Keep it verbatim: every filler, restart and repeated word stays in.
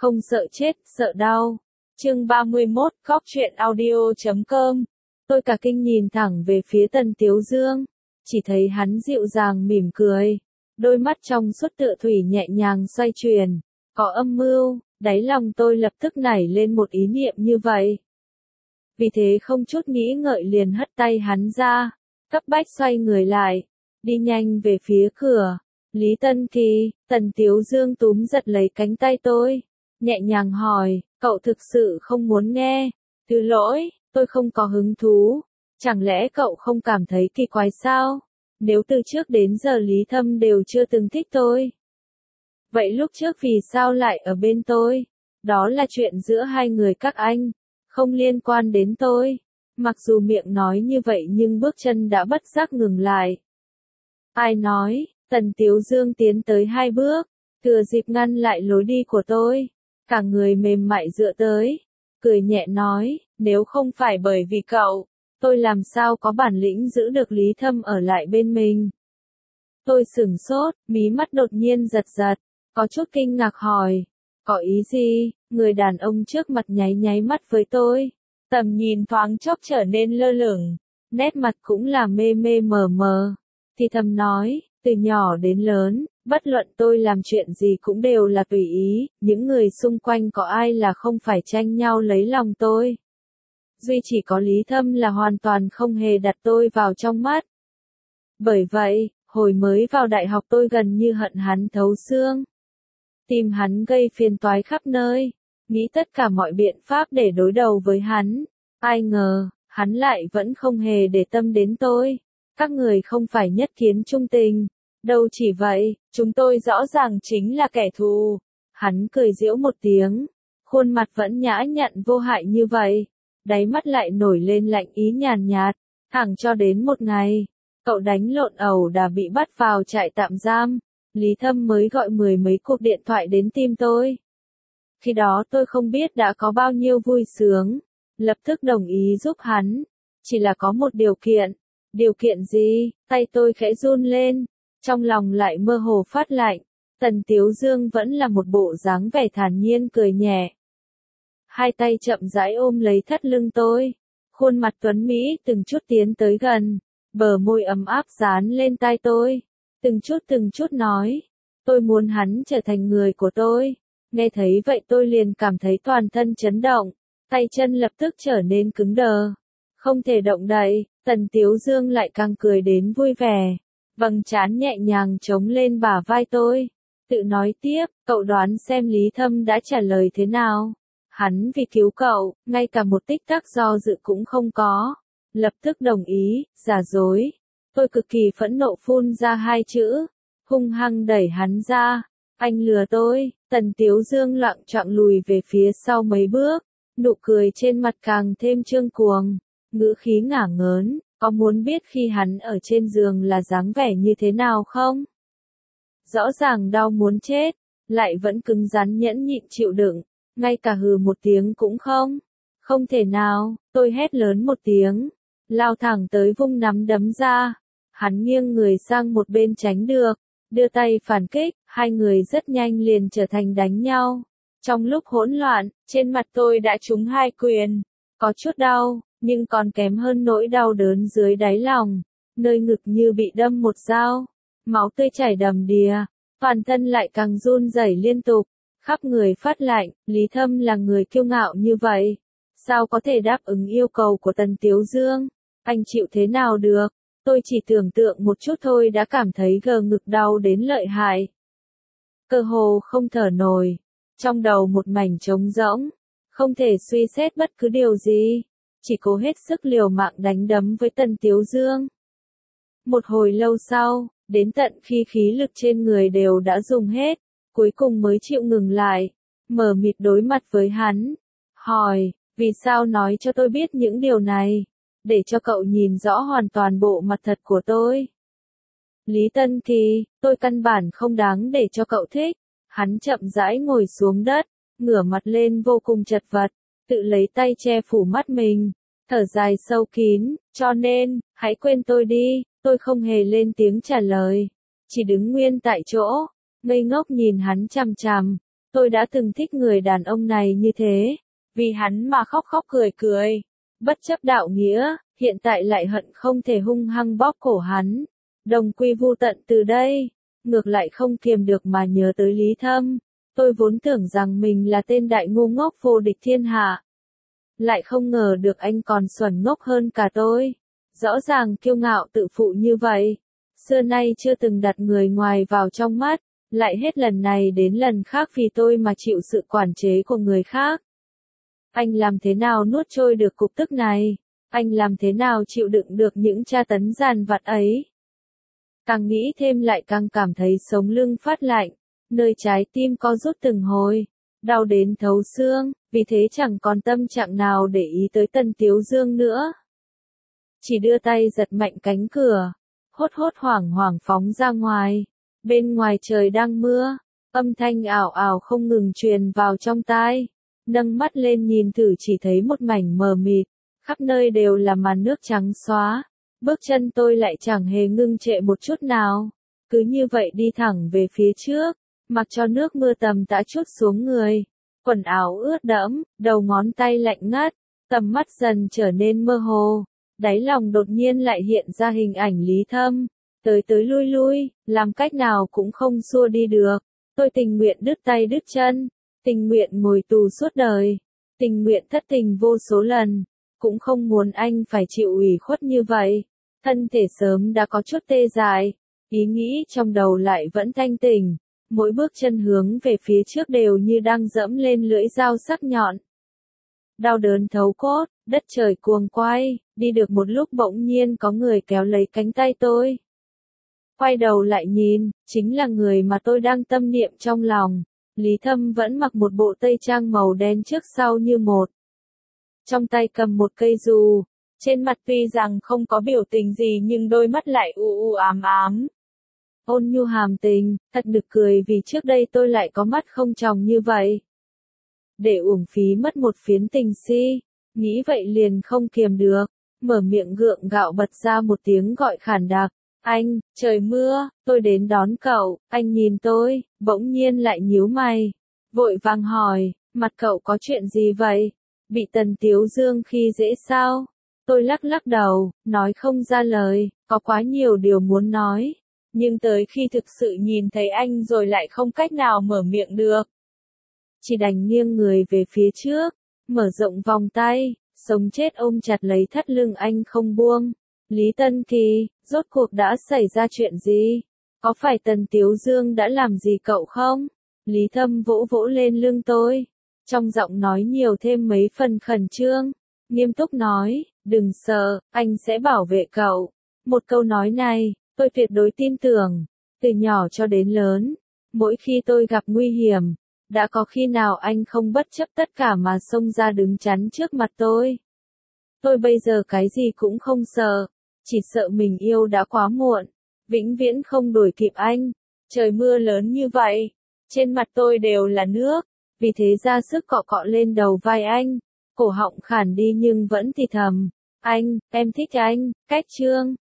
không sợ chết, sợ đau. Chương ba mươi mốt, Cóc truyện audio chấm com. Tôi cả kinh nhìn thẳng về phía Tần Tiếu Dương, chỉ thấy hắn dịu dàng mỉm cười, đôi mắt trong suốt tựa thủy nhẹ nhàng xoay chuyển, có âm mưu, đáy lòng tôi lập tức nảy lên một ý niệm như vậy. Vì thế không chút nghĩ ngợi liền hất tay hắn ra, cấp bách xoay người lại, đi nhanh về phía cửa. Lý Tân Kỳ, Tần Tiếu Dương túm giật lấy cánh tay tôi, nhẹ nhàng hỏi, cậu thực sự không muốn nghe? Thứ lỗi, tôi không có hứng thú. Chẳng lẽ cậu không cảm thấy kỳ quái sao? Nếu từ trước đến giờ Lý Thâm đều chưa từng thích tôi. Vậy lúc trước vì sao lại ở bên tôi? Đó là chuyện giữa hai người các anh, không liên quan đến tôi. Mặc dù miệng nói như vậy nhưng bước chân đã bất giác ngừng lại. Ai nói? Tần Tiếu Dương tiến tới hai bước, thừa dịp ngăn lại lối đi của tôi, cả người mềm mại dựa tới, cười nhẹ nói, nếu không phải bởi vì cậu, tôi làm sao có bản lĩnh giữ được Lý Thâm ở lại bên mình. Tôi sửng sốt, mí mắt đột nhiên giật giật, có chút kinh ngạc hỏi, có ý gì? Người đàn ông trước mặt nháy nháy mắt với tôi, tầm nhìn thoáng chốc trở nên lơ lửng, nét mặt cũng là mê mê mờ mờ, thì thầm nói, từ nhỏ đến lớn, bất luận tôi làm chuyện gì cũng đều là tùy ý, những người xung quanh có ai là không phải tranh nhau lấy lòng tôi. Duy chỉ có Lý Thâm là hoàn toàn không hề đặt tôi vào trong mắt. Bởi vậy, hồi mới vào đại học tôi gần như hận hắn thấu xương. Tìm hắn gây phiền toái khắp nơi, nghĩ tất cả mọi biện pháp để đối đầu với hắn. Ai ngờ, hắn lại vẫn không hề để tâm đến tôi. Các người không phải nhất kiến trung tình. Đâu chỉ vậy, chúng tôi rõ ràng chính là kẻ thù. Hắn cười giễu một tiếng, khuôn mặt vẫn nhã nhặn vô hại như vậy, đáy mắt lại nổi lên lạnh ý nhàn nhạt, thẳng cho đến một ngày, cậu đánh lộn ẩu đả bị bắt vào trại tạm giam, Lý Thâm mới gọi mười mấy cuộc điện thoại đến tìm tôi. Khi đó tôi không biết đã có bao nhiêu vui sướng, lập tức đồng ý giúp hắn, chỉ là có một điều kiện. Điều kiện gì? Tay tôi khẽ run lên, trong lòng lại mơ hồ phát lạnh. Tần Tiếu Dương vẫn là một bộ dáng vẻ thản nhiên cười nhẹ. Hai tay chậm rãi ôm lấy thắt lưng tôi, khuôn mặt tuấn Mỹ từng chút tiến tới gần, bờ môi ấm áp dán lên tai tôi, từng chút từng chút nói, tôi muốn hắn trở thành người của tôi. Nghe thấy vậy tôi liền cảm thấy toàn thân chấn động, tay chân lập tức trở nên cứng đờ, không thể động đậy. Tần Tiếu Dương lại càng cười đến vui vẻ, vầng trán nhẹ nhàng chống lên bả vai tôi, tự nói tiếp, cậu đoán xem Lý Thâm đã trả lời thế nào. Hắn vì cứu cậu, ngay cả một tích tắc do dự cũng không có, lập tức đồng ý. Giả dối. Tôi cực kỳ phẫn nộ phun ra hai chữ, hung hăng đẩy hắn ra. Anh lừa tôi. Tần Tiếu Dương loạng choạng lùi về phía sau mấy bước, nụ cười trên mặt càng thêm trương cuồng, ngữ khí ngả ngớn, có muốn biết khi hắn ở trên giường là dáng vẻ như thế nào không? Rõ ràng đau muốn chết, lại vẫn cứng rắn nhẫn nhịn chịu đựng, ngay cả hừ một tiếng cũng không. Không thể nào, tôi hét lớn một tiếng, lao thẳng tới vung nắm đấm ra. Hắn nghiêng người sang một bên tránh được, đưa tay phản kích, hai người rất nhanh liền trở thành đánh nhau. Trong lúc hỗn loạn, trên mặt tôi đã trúng hai quyền, có chút đau, nhưng còn kém hơn nỗi đau đớn dưới đáy lòng, nơi ngực như bị đâm một dao, máu tươi chảy đầm đìa, toàn thân lại càng run rẩy liên tục, khắp người phát lạnh. Lý Thâm là người kiêu ngạo như vậy, sao có thể đáp ứng yêu cầu của Tần Tiếu Dương? Anh chịu thế nào được? Tôi chỉ tưởng tượng một chút thôi đã cảm thấy gờ ngực đau đến lợi hại, cơ hồ không thở nổi, trong đầu một mảnh trống rỗng, không thể suy xét bất cứ điều gì. Chỉ cố hết sức liều mạng đánh đấm với Tần Tiếu Dương. Một hồi lâu sau, đến tận khi khí lực trên người đều đã dùng hết, cuối cùng mới chịu ngừng lại, mờ mịt đối mặt với hắn, hỏi, vì sao nói cho tôi biết những điều này, để cho cậu nhìn rõ hoàn toàn bộ mặt thật của tôi. Lý Tân Kỳ, tôi căn bản không đáng để cho cậu thích. Hắn chậm rãi ngồi xuống đất, ngửa mặt lên vô cùng chật vật, tự lấy tay che phủ mắt mình, thở dài sâu kín, cho nên, hãy quên tôi đi. Tôi không hề lên tiếng trả lời, chỉ đứng nguyên tại chỗ, ngây ngốc nhìn hắn chằm chằm. Tôi đã từng thích người đàn ông này như thế, vì hắn mà khóc khóc cười cười, bất chấp đạo nghĩa, hiện tại lại hận không thể hung hăng bóp cổ hắn. Đồng quy vu tận từ đây, ngược lại không kiềm được mà nhớ tới Lý Thâm. Tôi vốn tưởng rằng mình là tên đại ngu ngốc vô địch thiên hạ. Lại không ngờ được anh còn xuẩn ngốc hơn cả tôi. Rõ ràng kiêu ngạo tự phụ như vậy. Xưa nay chưa từng đặt người ngoài vào trong mắt, lại hết lần này đến lần khác vì tôi mà chịu sự quản chế của người khác. Anh làm thế nào nuốt trôi được cục tức này? Anh làm thế nào chịu đựng được những tra tấn dằn vặt ấy? Càng nghĩ thêm lại càng cảm thấy sống lưng phát lạnh, nơi trái tim co rút từng hồi, đau đến thấu xương, vì thế chẳng còn tâm trạng nào để ý tới Tần Tiếu Dương nữa. Chỉ đưa tay giật mạnh cánh cửa, hốt hốt hoảng hoảng phóng ra ngoài. Bên ngoài trời đang mưa, âm thanh ảo ảo không ngừng truyền vào trong tai. Nâng mắt lên nhìn thử chỉ thấy một mảnh mờ mịt, khắp nơi đều là màn nước trắng xóa. Bước chân tôi lại chẳng hề ngưng trệ một chút nào, cứ như vậy đi thẳng về phía trước, mặc cho nước mưa tầm tã trút xuống người. Quần áo ướt đẫm, đầu ngón tay lạnh ngắt, tầm mắt dần trở nên mơ hồ. Đáy lòng đột nhiên lại hiện ra hình ảnh Lý Thâm, tới tới lui lui, làm cách nào cũng không xua đi được. Tôi tình nguyện đứt tay đứt chân, tình nguyện ngồi tù suốt đời, tình nguyện thất tình vô số lần, cũng không muốn anh phải chịu ủy khuất như vậy. Thân thể sớm đã có chút tê dại, ý nghĩ trong đầu lại vẫn thanh tỉnh, mỗi bước chân hướng về phía trước đều như đang dẫm lên lưỡi dao sắc nhọn. Đau đớn thấu cốt, đất trời cuồng quay, đi được một lúc bỗng nhiên có người kéo lấy cánh tay tôi. Quay đầu lại nhìn, chính là người mà tôi đang tâm niệm trong lòng. Lý Thâm vẫn mặc một bộ tây trang màu đen trước sau như một. Trong tay cầm một cây dù, trên mặt tuy rằng không có biểu tình gì nhưng đôi mắt lại u u ám ám. Ôn nhu hàm tình, thật nực cười vì trước đây tôi lại có mắt không tròng như vậy. Để uổng phí mất một phiến tình si, nghĩ vậy liền không kiềm được, mở miệng gượng gạo bật ra một tiếng gọi khản đặc. Anh, trời mưa, tôi đến đón cậu. Anh nhìn tôi, bỗng nhiên lại nhíu mày, vội vàng hỏi, mặt cậu có chuyện gì vậy? Bị Tần Tiếu Dương khi dễ sao? Tôi lắc lắc đầu, nói không ra lời, có quá nhiều điều muốn nói. Nhưng tới khi thực sự nhìn thấy anh rồi lại không cách nào mở miệng được. Chỉ đành nghiêng người về phía trước, mở rộng vòng tay, sống chết ôm chặt lấy thắt lưng anh không buông. Lý Tân Kỳ, rốt cuộc đã xảy ra chuyện gì? Có phải Tần Tiếu Dương đã làm gì cậu không? Lý Thâm vỗ vỗ lên lưng tôi, trong giọng nói nhiều thêm mấy phần khẩn trương, nghiêm túc nói, đừng sợ, anh sẽ bảo vệ cậu. Một câu nói này, tôi tuyệt đối tin tưởng, từ nhỏ cho đến lớn, mỗi khi tôi gặp nguy hiểm, đã có khi nào anh không bất chấp tất cả mà xông ra đứng chắn trước mặt tôi. Tôi bây giờ cái gì cũng không sợ, chỉ sợ mình yêu đã quá muộn, vĩnh viễn không đuổi kịp anh. Trời mưa lớn như vậy, trên mặt tôi đều là nước, vì thế ra sức cọ cọ lên đầu vai anh, cổ họng khản đi nhưng vẫn thì thầm, anh, em thích anh, cách chương.